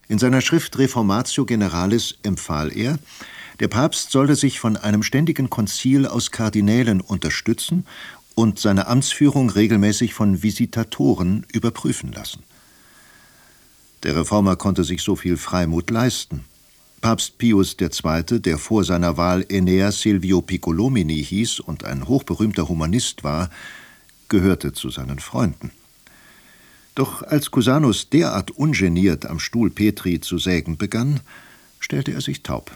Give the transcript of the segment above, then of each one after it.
In seiner Schrift Reformatio Generalis empfahl er, der Papst solle sich von einem ständigen Konzil aus Kardinälen unterstützen und seine Amtsführung regelmäßig von Visitatoren überprüfen lassen. Der Reformer konnte sich so viel Freimut leisten. Papst Pius II., der vor seiner Wahl Enea Silvio Piccolomini hieß und ein hochberühmter Humanist war, gehörte zu seinen Freunden. Doch als Cusanus derart ungeniert am Stuhl Petri zu sägen begann, stellte er sich taub.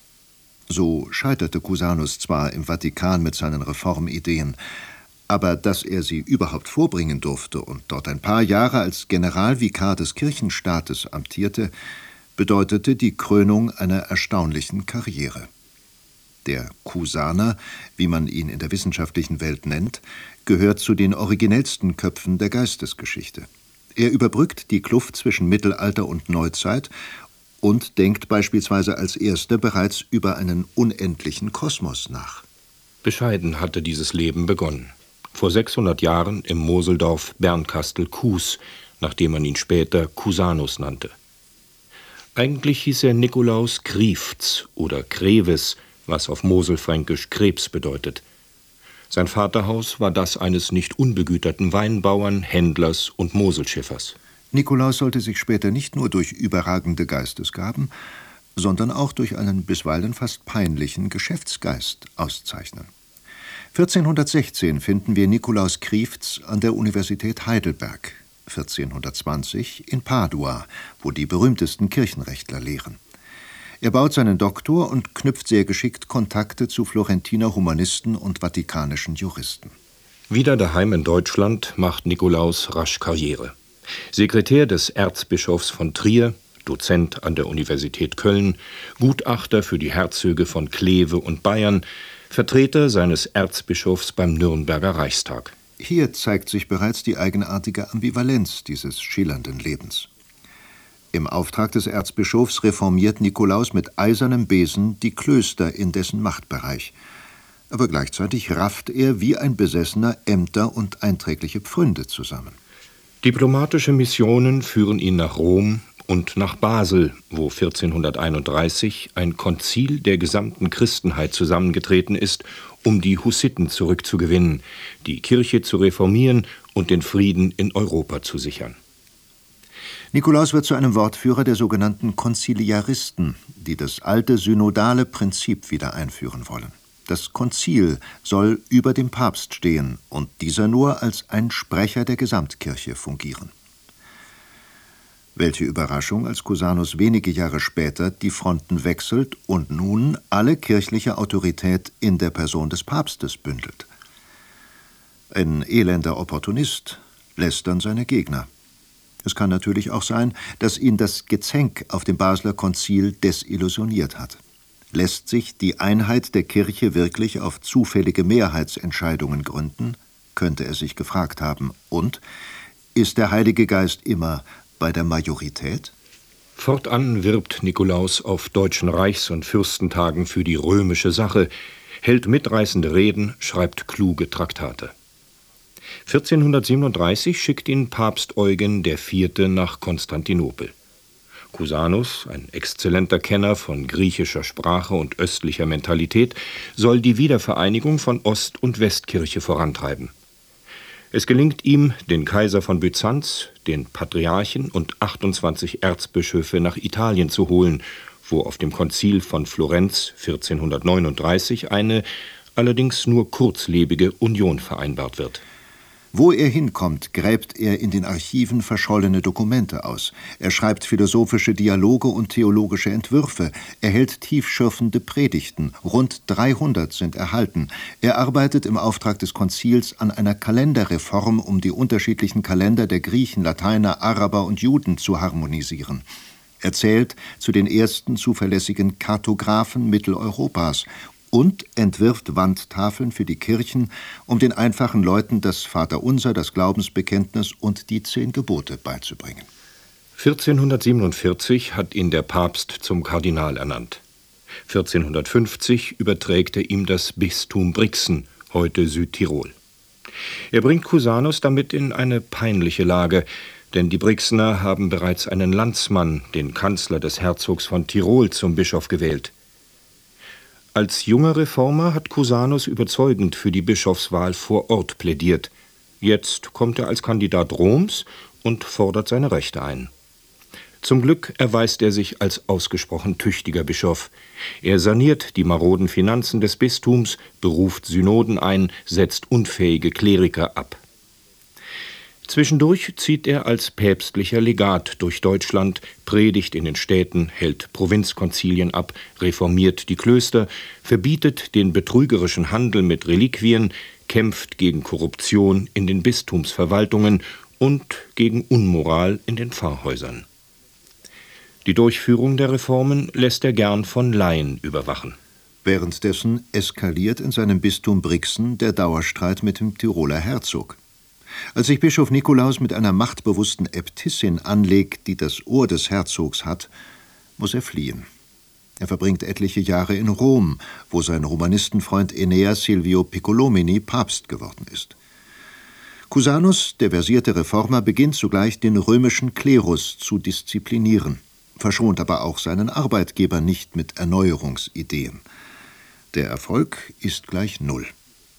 So scheiterte Cusanus zwar im Vatikan mit seinen Reformideen, aber dass er sie überhaupt vorbringen durfte und dort ein paar Jahre als Generalvikar des Kirchenstaates amtierte, bedeutete die Krönung einer erstaunlichen Karriere. Der Cusaner, wie man ihn in der wissenschaftlichen Welt nennt, gehört zu den originellsten Köpfen der Geistesgeschichte. Er überbrückt die Kluft zwischen Mittelalter und Neuzeit und denkt beispielsweise als Erster bereits über einen unendlichen Kosmos nach. Bescheiden hatte dieses Leben begonnen. Vor 600 Jahren im Moseldorf Bernkastel-Kues, nachdem man ihn später Cusanus nannte. Eigentlich hieß er Nikolaus Kriefts oder Kreves, was auf Moselfränkisch Krebs bedeutet. Sein Vaterhaus war das eines nicht unbegüterten Weinbauern, Händlers und Moselschiffers. Nikolaus sollte sich später nicht nur durch überragende Geistesgaben, sondern auch durch einen bisweilen fast peinlichen Geschäftsgeist auszeichnen. 1416 finden wir Nikolaus Kriefts an der Universität Heidelberg, 1420 in Padua, wo die berühmtesten Kirchenrechtler lehren. Er baut seinen Doktor und knüpft sehr geschickt Kontakte zu Florentiner Humanisten und vatikanischen Juristen. Wieder daheim in Deutschland macht Nikolaus rasch Karriere. Sekretär des Erzbischofs von Trier, Dozent an der Universität Köln, Gutachter für die Herzöge von Kleve und Bayern, Vertreter seines Erzbischofs beim Nürnberger Reichstag. Hier zeigt sich bereits die eigenartige Ambivalenz dieses schillernden Lebens. Im Auftrag des Erzbischofs reformiert Nikolaus mit eisernem Besen die Klöster in dessen Machtbereich. Aber gleichzeitig rafft er wie ein Besessener Ämter und einträgliche Pfründe zusammen. Diplomatische Missionen führen ihn nach Rom und nach Basel, wo 1431 ein Konzil der gesamten Christenheit zusammengetreten ist, um die Hussiten zurückzugewinnen, die Kirche zu reformieren und den Frieden in Europa zu sichern. Nikolaus wird zu einem Wortführer der sogenannten Konziliaristen, die das alte synodale Prinzip wieder einführen wollen. Das Konzil soll über dem Papst stehen und dieser nur als ein Sprecher der Gesamtkirche fungieren. Welche Überraschung, als Cusanus wenige Jahre später die Fronten wechselt und nun alle kirchliche Autorität in der Person des Papstes bündelt. Ein elender Opportunist lästern seine Gegner. Es kann natürlich auch sein, dass ihn das Gezänk auf dem Basler Konzil desillusioniert hat. Lässt sich die Einheit der Kirche wirklich auf zufällige Mehrheitsentscheidungen gründen, könnte er sich gefragt haben. Und ist der Heilige Geist immer bei der Majorität? Fortan wirbt Nikolaus auf deutschen Reichs- und Fürstentagen für die römische Sache, hält mitreißende Reden, schreibt kluge Traktate. 1437 schickt ihn Papst Eugen IV. Nach Konstantinopel. Cusanus, ein exzellenter Kenner von griechischer Sprache und östlicher Mentalität, soll die Wiedervereinigung von Ost- und Westkirche vorantreiben. Es gelingt ihm, den Kaiser von Byzanz, den Patriarchen und 28 Erzbischöfe nach Italien zu holen, wo auf dem Konzil von Florenz 1439 eine, allerdings nur kurzlebige Union vereinbart wird. Wo er hinkommt, gräbt er in den Archiven verschollene Dokumente aus. Er schreibt philosophische Dialoge und theologische Entwürfe. Er hält tiefschürfende Predigten. Rund 300 sind erhalten. Er arbeitet im Auftrag des Konzils an einer Kalenderreform, um die unterschiedlichen Kalender der Griechen, Lateiner, Araber und Juden zu harmonisieren. Er zählt zu den ersten zuverlässigen Kartographen Mitteleuropas und entwirft Wandtafeln für die Kirchen, um den einfachen Leuten das Vaterunser, das Glaubensbekenntnis und die 10 Gebote beizubringen. 1447 hat ihn der Papst zum Kardinal ernannt. 1450 überträgt er ihm das Bistum Brixen, heute Südtirol. Er bringt Cusanus damit in eine peinliche Lage, denn die Brixner haben bereits einen Landsmann, den Kanzler des Herzogs von Tirol, zum Bischof gewählt. Als junger Reformer hat Cusanus überzeugend für die Bischofswahl vor Ort plädiert. Jetzt kommt er als Kandidat Roms und fordert seine Rechte ein. Zum Glück erweist er sich als ausgesprochen tüchtiger Bischof. Er saniert die maroden Finanzen des Bistums, beruft Synoden ein, setzt unfähige Kleriker ab. Zwischendurch zieht er als päpstlicher Legat durch Deutschland, predigt in den Städten, hält Provinzkonzilien ab, reformiert die Klöster, verbietet den betrügerischen Handel mit Reliquien, kämpft gegen Korruption in den Bistumsverwaltungen und gegen Unmoral in den Pfarrhäusern. Die Durchführung der Reformen lässt er gern von Laien überwachen. Währenddessen eskaliert in seinem Bistum Brixen der Dauerstreit mit dem Tiroler Herzog. Als sich Bischof Nikolaus mit einer machtbewussten Äbtissin anlegt, die das Ohr des Herzogs hat, muss er fliehen. Er verbringt etliche Jahre in Rom, wo sein Romanistenfreund Enea Silvio Piccolomini Papst geworden ist. Cusanus, der versierte Reformer, beginnt zugleich den römischen Klerus zu disziplinieren, verschont aber auch seinen Arbeitgeber nicht mit Erneuerungsideen. Der Erfolg ist gleich null.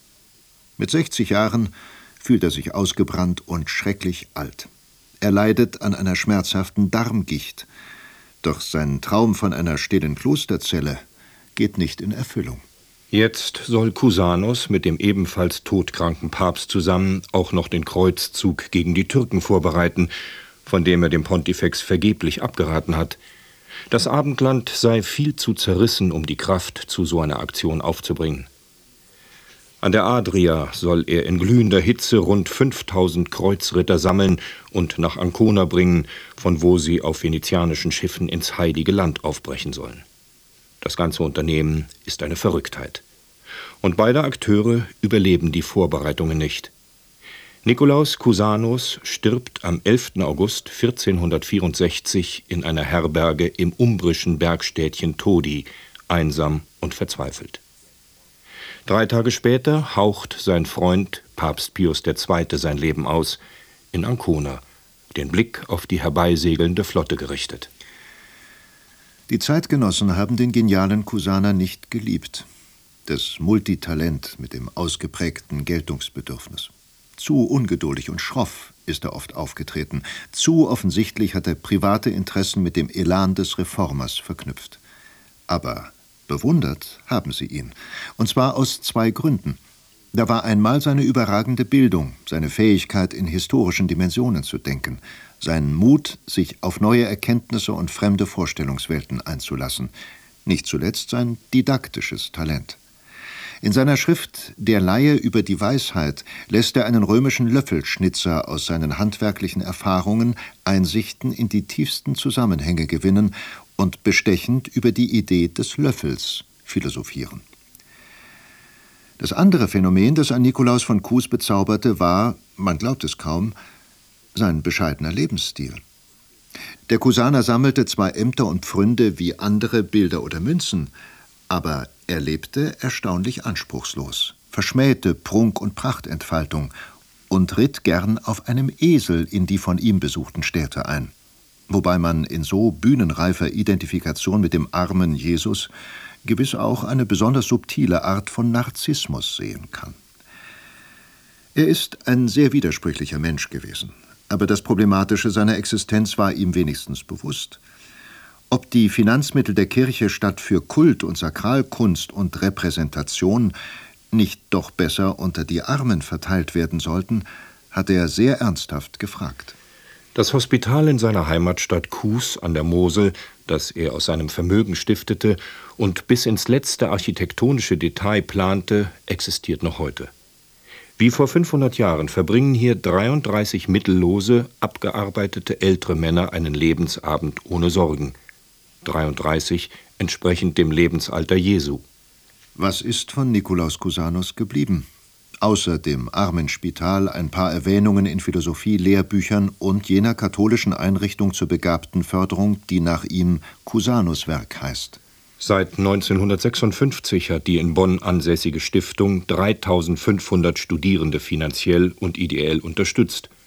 Mit 60 Jahren fühlt er sich ausgebrannt und schrecklich alt. Er leidet an einer schmerzhaften Darmgicht. Doch sein Traum von einer stillen Klosterzelle geht nicht in Erfüllung. Jetzt soll Cusanus mit dem ebenfalls todkranken Papst zusammen auch noch den Kreuzzug gegen die Türken vorbereiten, von dem er dem Pontifex vergeblich abgeraten hat. Das Abendland sei viel zu zerrissen, um die Kraft zu so einer Aktion aufzubringen. An der Adria soll er in glühender Hitze rund 5000 Kreuzritter sammeln und nach Ancona bringen, von wo sie auf venezianischen Schiffen ins Heilige Land aufbrechen sollen. Das ganze Unternehmen ist eine Verrücktheit. Und beide Akteure überleben die Vorbereitungen nicht. Nikolaus Cusanus stirbt am 11. August 1464 in einer Herberge im umbrischen Bergstädtchen Todi, einsam und verzweifelt. 3 Tage später haucht sein Freund Papst Pius II. Sein Leben aus, in Ancona, den Blick auf die herbeisegelnde Flotte gerichtet. Die Zeitgenossen haben den genialen Cusaner nicht geliebt. Das Multitalent mit dem ausgeprägten Geltungsbedürfnis. Zu ungeduldig und schroff ist er oft aufgetreten. Zu offensichtlich hat er private Interessen mit dem Elan des Reformers verknüpft. Aber bewundert haben sie ihn. Und zwar aus 2 Gründen. Da war einmal seine überragende Bildung, seine Fähigkeit, in historischen Dimensionen zu denken, sein Mut, sich auf neue Erkenntnisse und fremde Vorstellungswelten einzulassen, nicht zuletzt sein didaktisches Talent. In seiner Schrift »Der Laie über die Weisheit« lässt er einen römischen Löffelschnitzer aus seinen handwerklichen Erfahrungen Einsichten in die tiefsten Zusammenhänge gewinnen und bestechend über die Idee des Löffels philosophieren. Das andere Phänomen, das an Nikolaus von Cus bezauberte, war, man glaubt es kaum, sein bescheidener Lebensstil. Der Cusaner sammelte zwar Ämter und Pfründe wie andere Bilder oder Münzen, aber er lebte erstaunlich anspruchslos, verschmähte Prunk- und Prachtentfaltung und ritt gern auf einem Esel in die von ihm besuchten Städte ein, wobei man in so bühnenreifer Identifikation mit dem armen Jesus gewiss auch eine besonders subtile Art von Narzissmus sehen kann. Er ist ein sehr widersprüchlicher Mensch gewesen, aber das Problematische seiner Existenz war ihm wenigstens bewusst. Ob die Finanzmittel der Kirche statt für Kult und Sakralkunst und Repräsentation nicht doch besser unter die Armen verteilt werden sollten, hat er sehr ernsthaft gefragt. Das Hospital in seiner Heimatstadt Cus an der Mosel, das er aus seinem Vermögen stiftete und bis ins letzte architektonische Detail plante, existiert noch heute. Wie vor 500 Jahren verbringen hier 33 mittellose, abgearbeitete ältere Männer einen Lebensabend ohne Sorgen. 33 entsprechend dem Lebensalter Jesu. Was ist von Nikolaus Cusanus geblieben? Außer dem Armenspital ein paar Erwähnungen in Philosophie-Lehrbüchern und jener katholischen Einrichtung zur begabten Förderung, die nach ihm Cusanuswerk heißt. Seit 1956 hat die in Bonn ansässige Stiftung 3500 Studierende finanziell und ideell unterstützt.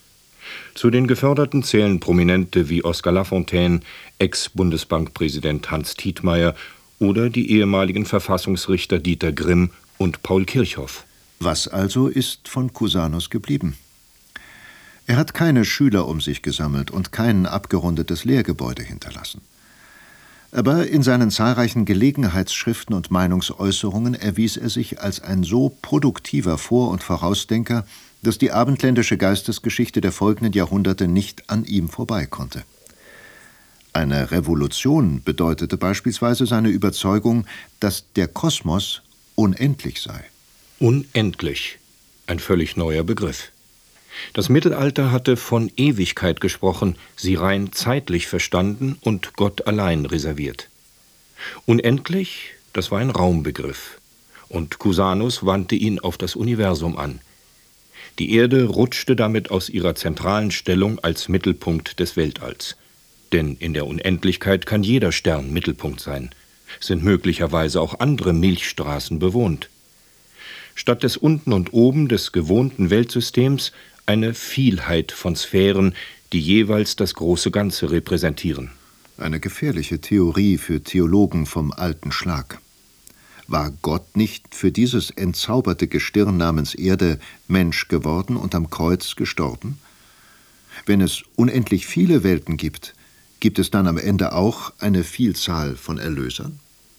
Zu den Geförderten zählen Prominente wie Oskar Lafontaine, Ex-Bundesbankpräsident Hans Tietmeyer oder die ehemaligen Verfassungsrichter Dieter Grimm und Paul Kirchhoff. Was also ist von Cusanus geblieben? Er hat keine Schüler um sich gesammelt und kein abgerundetes Lehrgebäude hinterlassen. Aber in seinen zahlreichen Gelegenheitsschriften und Meinungsäußerungen erwies er sich als ein so produktiver Vor- und Vorausdenker, dass die abendländische Geistesgeschichte der folgenden Jahrhunderte nicht an ihm vorbei konnte. Eine Revolution bedeutete beispielsweise seine Überzeugung, dass der Kosmos unendlich sei. Unendlich, ein völlig neuer Begriff. Das Mittelalter hatte von Ewigkeit gesprochen, sie rein zeitlich verstanden und Gott allein reserviert. Unendlich, das war ein Raumbegriff, und Cusanus wandte ihn auf das Universum an. Die Erde rutschte damit aus ihrer zentralen Stellung als Mittelpunkt des Weltalls. Denn in der Unendlichkeit kann jeder Stern Mittelpunkt sein, sind möglicherweise auch andere Milchstraßen bewohnt. Statt des Unten und Oben des gewohnten Weltsystems eine Vielheit von Sphären, die jeweils das große Ganze repräsentieren. Eine gefährliche Theorie für Theologen vom alten Schlag. War Gott nicht für dieses entzauberte Gestirn namens Erde Mensch geworden und am Kreuz gestorben? Wenn es unendlich viele Welten gibt, gibt es dann am Ende auch eine Vielzahl von Erlösern?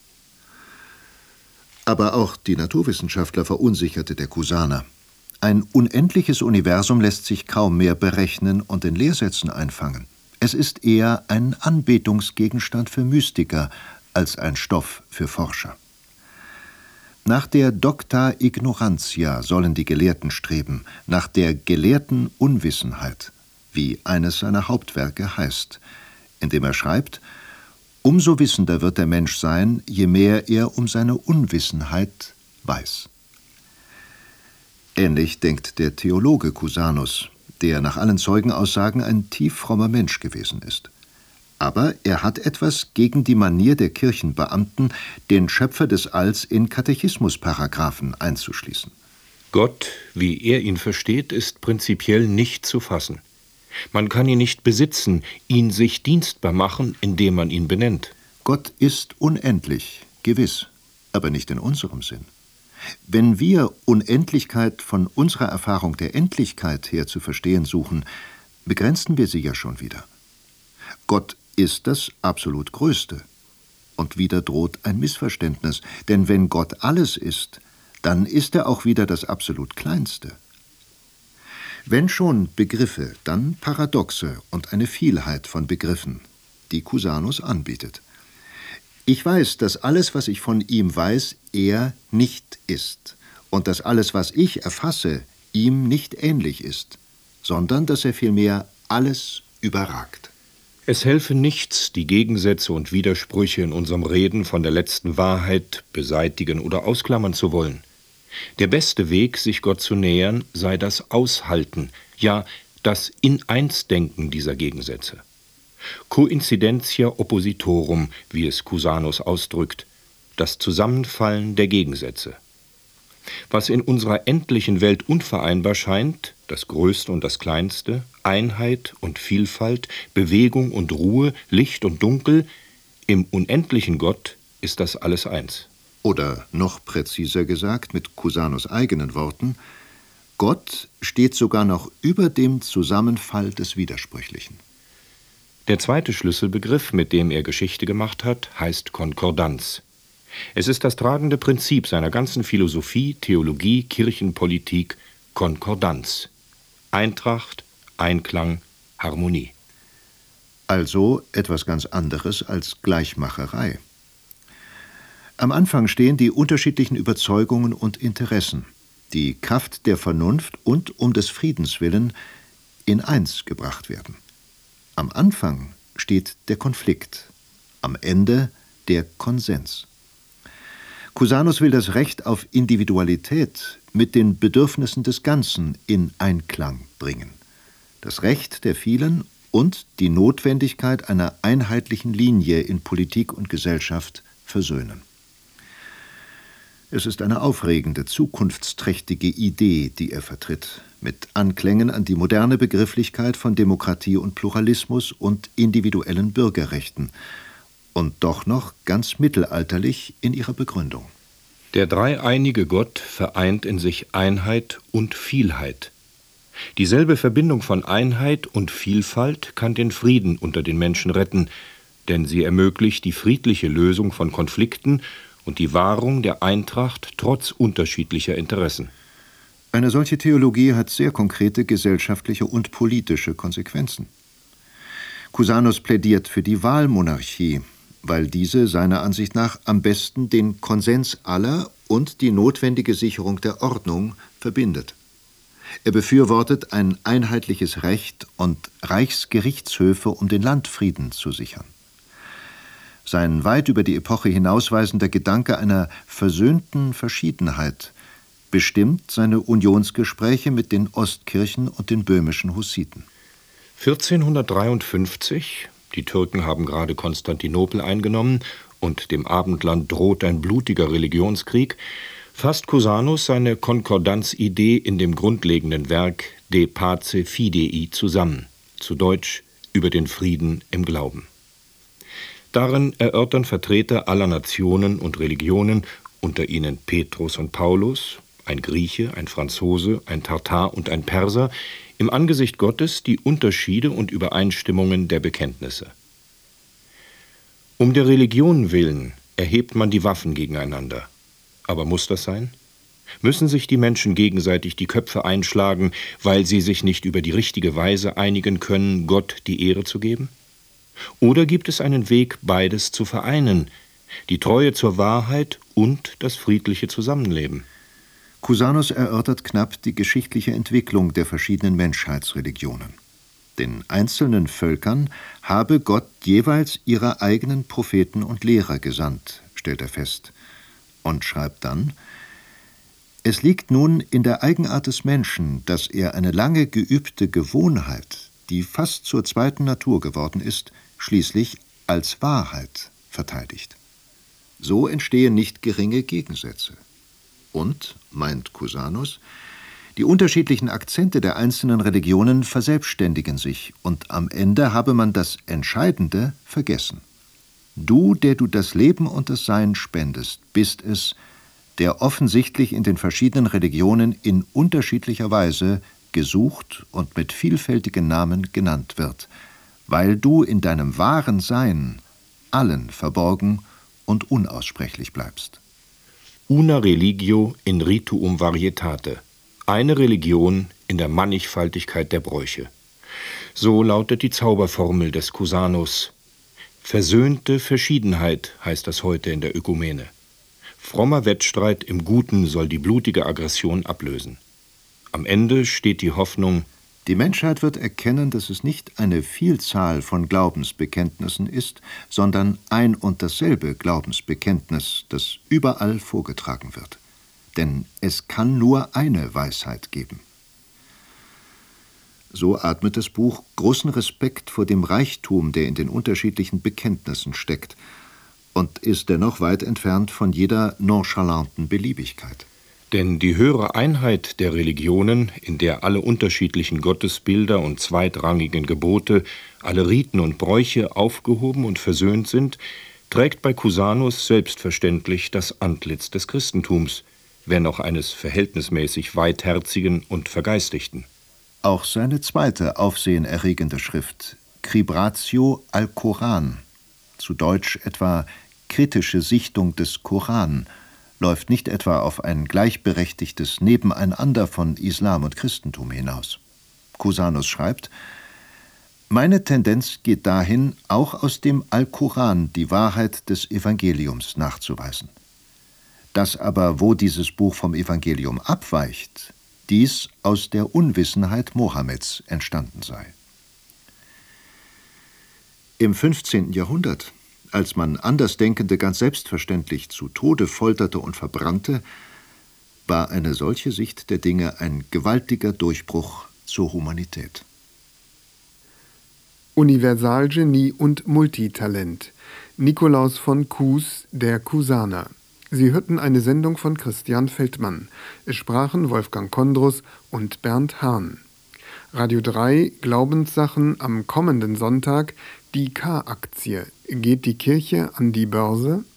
Aber auch die Naturwissenschaftler verunsicherte der Cusaner. Ein unendliches Universum lässt sich kaum mehr berechnen und in Lehrsätzen einfangen. Es ist eher ein Anbetungsgegenstand für Mystiker als ein Stoff für Forscher. Nach der Docta Ignorantia sollen die Gelehrten streben, nach der gelehrten Unwissenheit, wie eines seiner Hauptwerke heißt, indem er schreibt: Umso wissender wird der Mensch sein, je mehr er um seine Unwissenheit weiß. Ähnlich denkt der Theologe Cusanus, der nach allen Zeugenaussagen ein tief frommer Mensch gewesen ist. Aber er hat etwas gegen die Manier der Kirchenbeamten, den Schöpfer des Alls in Katechismusparagraphen einzuschließen. Gott, wie er ihn versteht, ist prinzipiell nicht zu fassen. Man kann ihn nicht besitzen, ihn sich dienstbar machen, indem man ihn benennt. Gott ist unendlich, gewiss, aber nicht in unserem Sinn. Wenn wir Unendlichkeit von unserer Erfahrung der Endlichkeit her zu verstehen suchen, begrenzen wir sie ja schon wieder. Gott ist das absolut Größte. Und wieder droht ein Missverständnis, denn wenn Gott alles ist, dann ist er auch wieder das absolut Kleinste. Wenn schon Begriffe, dann Paradoxe und eine Vielheit von Begriffen, die Cusanus anbietet. Ich weiß, dass alles, was ich von ihm weiß, er nicht ist, und dass alles, was ich erfasse, ihm nicht ähnlich ist, sondern dass er vielmehr alles überragt. Es helfe nichts, die Gegensätze und Widersprüche in unserem Reden von der letzten Wahrheit beseitigen oder ausklammern zu wollen. Der beste Weg, sich Gott zu nähern, sei das Aushalten, ja, das In-Eins-Denken dieser Gegensätze. Coincidentia oppositorum, wie es Cusanus ausdrückt, das Zusammenfallen der Gegensätze. Was in unserer endlichen Welt unvereinbar scheint, das Größte und das Kleinste, Einheit und Vielfalt, Bewegung und Ruhe, Licht und Dunkel, im unendlichen Gott ist das alles eins. Oder noch präziser gesagt, mit Cusanus' eigenen Worten: Gott steht sogar noch über dem Zusammenfall des Widersprüchlichen. Der zweite Schlüsselbegriff, mit dem er Geschichte gemacht hat, heißt Konkordanz. Es ist das tragende Prinzip seiner ganzen Philosophie, Theologie, Kirchenpolitik, Konkordanz. Eintracht, Einklang, Harmonie. Also etwas ganz anderes als Gleichmacherei. Am Anfang stehen die unterschiedlichen Überzeugungen und Interessen, die Kraft der Vernunft und um des Friedens willen in eins gebracht werden. Am Anfang steht der Konflikt, am Ende der Konsens. Cusanus will das Recht auf Individualität mit den Bedürfnissen des Ganzen in Einklang bringen. Das Recht der vielen und die Notwendigkeit einer einheitlichen Linie in Politik und Gesellschaft versöhnen. Es ist eine aufregende, zukunftsträchtige Idee, die er vertritt, mit Anklängen an die moderne Begrifflichkeit von Demokratie und Pluralismus und individuellen Bürgerrechten und doch noch ganz mittelalterlich in ihrer Begründung. Der dreieinige Gott vereint in sich Einheit und Vielheit. Dieselbe Verbindung von Einheit und Vielfalt kann den Frieden unter den Menschen retten, denn sie ermöglicht die friedliche Lösung von Konflikten und die Wahrung der Eintracht trotz unterschiedlicher Interessen. Eine solche Theologie hat sehr konkrete gesellschaftliche und politische Konsequenzen. Cusanus plädiert für die Wahlmonarchie, weil diese seiner Ansicht nach am besten den Konsens aller und die notwendige Sicherung der Ordnung verbindet. Er befürwortet ein einheitliches Recht und Reichsgerichtshöfe, um den Landfrieden zu sichern. Sein weit über die Epoche hinausweisender Gedanke einer versöhnten Verschiedenheit bestimmt seine Unionsgespräche mit den Ostkirchen und den böhmischen Hussiten. 1453, die Türken haben gerade Konstantinopel eingenommen und dem Abendland droht ein blutiger Religionskrieg, fasst Cusanus seine Konkordanzidee in dem grundlegenden Werk De Pace Fidei zusammen, zu Deutsch über den Frieden im Glauben. Darin erörtern Vertreter aller Nationen und Religionen, unter ihnen Petrus und Paulus, ein Grieche, ein Franzose, ein Tatar und ein Perser, im Angesicht Gottes die Unterschiede und Übereinstimmungen der Bekenntnisse. Um der Religion willen erhebt man die Waffen gegeneinander. Aber muss das sein? Müssen sich die Menschen gegenseitig die Köpfe einschlagen, weil sie sich nicht über die richtige Weise einigen können, Gott die Ehre zu geben? Oder gibt es einen Weg, beides zu vereinen, die Treue zur Wahrheit und das friedliche Zusammenleben? Cusanus erörtert knapp die geschichtliche Entwicklung der verschiedenen Menschheitsreligionen. Den einzelnen Völkern habe Gott jeweils ihre eigenen Propheten und Lehrer gesandt, stellt er fest, und schreibt dann: Es liegt nun in der Eigenart des Menschen, dass er eine lange geübte Gewohnheit, die fast zur zweiten Natur geworden ist, schließlich als Wahrheit verteidigt. So entstehen nicht geringe Gegensätze. Und, meint Cusanus, die unterschiedlichen Akzente der einzelnen Religionen verselbstständigen sich, und am Ende habe man das Entscheidende vergessen. Du, der du das Leben und das Sein spendest, bist es, der offensichtlich in den verschiedenen Religionen in unterschiedlicher Weise gesucht und mit vielfältigen Namen genannt wird, weil du in deinem wahren Sein allen verborgen und unaussprechlich bleibst. Una religio in rituum varietate. Eine Religion in der Mannigfaltigkeit der Bräuche. So lautet die Zauberformel des Cusanus. Versöhnte Verschiedenheit heißt das heute in der Ökumene. Frommer Wettstreit im Guten soll die blutige Aggression ablösen. Am Ende steht die Hoffnung: Die Menschheit wird erkennen, dass es nicht eine Vielzahl von Glaubensbekenntnissen ist, sondern ein und dasselbe Glaubensbekenntnis, das überall vorgetragen wird. Denn es kann nur eine Weisheit geben. So atmet das Buch großen Respekt vor dem Reichtum, der in den unterschiedlichen Bekenntnissen steckt, und ist dennoch weit entfernt von jeder nonchalanten Beliebigkeit. Denn die höhere Einheit der Religionen, in der alle unterschiedlichen Gottesbilder und zweitrangigen Gebote, alle Riten und Bräuche aufgehoben und versöhnt sind, trägt bei Cusanus selbstverständlich das Antlitz des Christentums, wenn auch eines verhältnismäßig Weitherzigen und Vergeistigten. Auch seine zweite aufsehenerregende Schrift, Cribratio al Koran, zu Deutsch etwa Kritische Sichtung des Koran, läuft nicht etwa auf ein gleichberechtigtes Nebeneinander von Islam und Christentum hinaus. Cusanus schreibt: Meine Tendenz geht dahin, auch aus dem Alkoran die Wahrheit des Evangeliums nachzuweisen. Dass aber, wo dieses Buch vom Evangelium abweicht, dies aus der Unwissenheit Mohammeds entstanden sei. Im 15. Jahrhundert, als man Andersdenkende ganz selbstverständlich zu Tode folterte und verbrannte, war eine solche Sicht der Dinge ein gewaltiger Durchbruch zur Humanität. Universalgenie und Multitalent. Nikolaus von Kues, der Cusaner. Sie hörten eine Sendung von Christian Feldmann. Es sprachen Wolfgang Kondrus und Bernd Hahn. Radio 3 Glaubenssachen am kommenden Sonntag. Die K-Aktie. Geht die Kirche an die Börse?